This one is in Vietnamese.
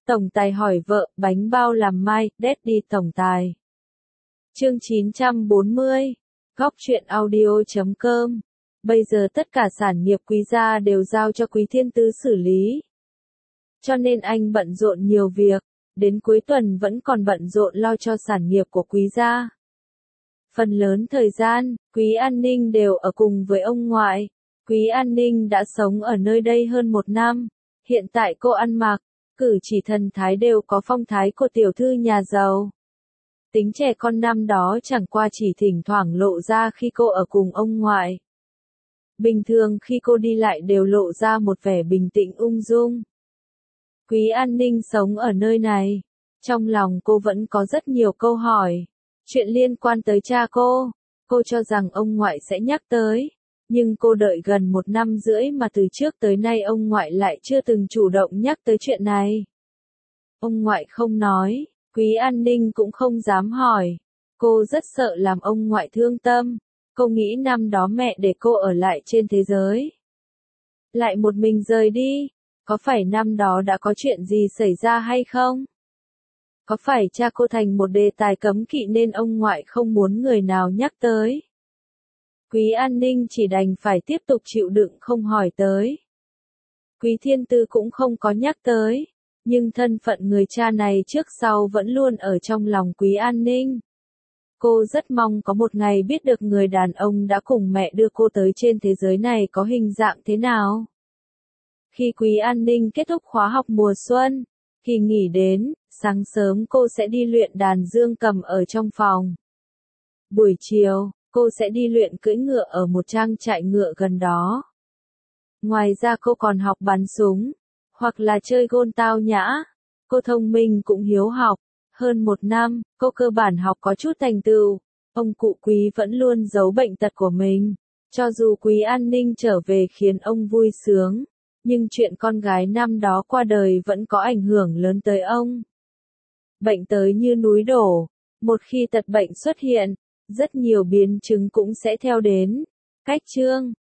Tổng tài hỏi vợ, bánh bao làm mai, Daddy tổng tài. Chương 940, Góc truyện audio.com. Bây giờ tất cả sản nghiệp Quý gia đều giao cho Quý Thiên Tứ xử lý. Cho nên anh bận rộn nhiều việc, đến cuối tuần vẫn còn bận rộn lo cho sản nghiệp của Quý gia. Phần lớn thời gian, Quý An Ninh đều ở cùng với ông ngoại. Quý An Ninh đã sống ở nơi đây hơn 1 năm. Hiện tại cô ăn mặc, cử chỉ thần thái đều có phong thái của tiểu thư nhà giàu. Tính trẻ con năm đó chẳng qua chỉ thỉnh thoảng lộ ra khi cô ở cùng ông ngoại. Bình thường khi cô đi lại đều lộ ra một vẻ bình tĩnh ung dung. Quý An Ninh sống ở nơi này. Trong lòng cô vẫn có rất nhiều câu hỏi. Chuyện liên quan tới cha cô cho rằng ông ngoại sẽ nhắc tới. Nhưng cô đợi gần 1 năm rưỡi mà từ trước tới nay ông ngoại lại chưa từng chủ động nhắc tới chuyện này. Ông ngoại không nói, Quý An Ninh cũng không dám hỏi. Cô rất sợ làm ông ngoại thương tâm. Cô nghĩ năm đó mẹ để cô ở lại trên thế giới. Lại một mình rời đi, có phải năm đó đã có chuyện gì xảy ra hay không? Có phải cha cô thành một đề tài cấm kỵ nên ông ngoại không muốn người nào nhắc tới? Quý An Ninh chỉ đành phải tiếp tục chịu đựng không hỏi tới. Quý Thiên Tư cũng không có nhắc tới, nhưng thân phận người cha này trước sau vẫn luôn ở trong lòng Quý An Ninh. Cô rất mong có một ngày biết được người đàn ông đã cùng mẹ đưa cô tới trên thế giới này có hình dạng thế nào. Khi Quý An Ninh kết thúc khóa học mùa xuân, kỳ nghỉ đến, sáng sớm cô sẽ đi luyện đàn dương cầm ở trong phòng. Buổi chiều, cô sẽ đi luyện cưỡi ngựa ở một trang trại ngựa gần đó. Ngoài ra cô còn học bắn súng, hoặc là chơi gôn tao nhã. Cô thông minh cũng hiếu học. Hơn 1 năm, cô cơ bản học có chút thành tựu. Ông cụ Quý vẫn luôn giấu bệnh tật của mình. Cho dù Quý An Ninh trở về khiến ông vui sướng, nhưng chuyện con gái năm đó qua đời vẫn có ảnh hưởng lớn tới ông. Bệnh tới như núi đổ. Một khi tật bệnh xuất hiện, rất nhiều biến chứng cũng sẽ theo đến. Cách chương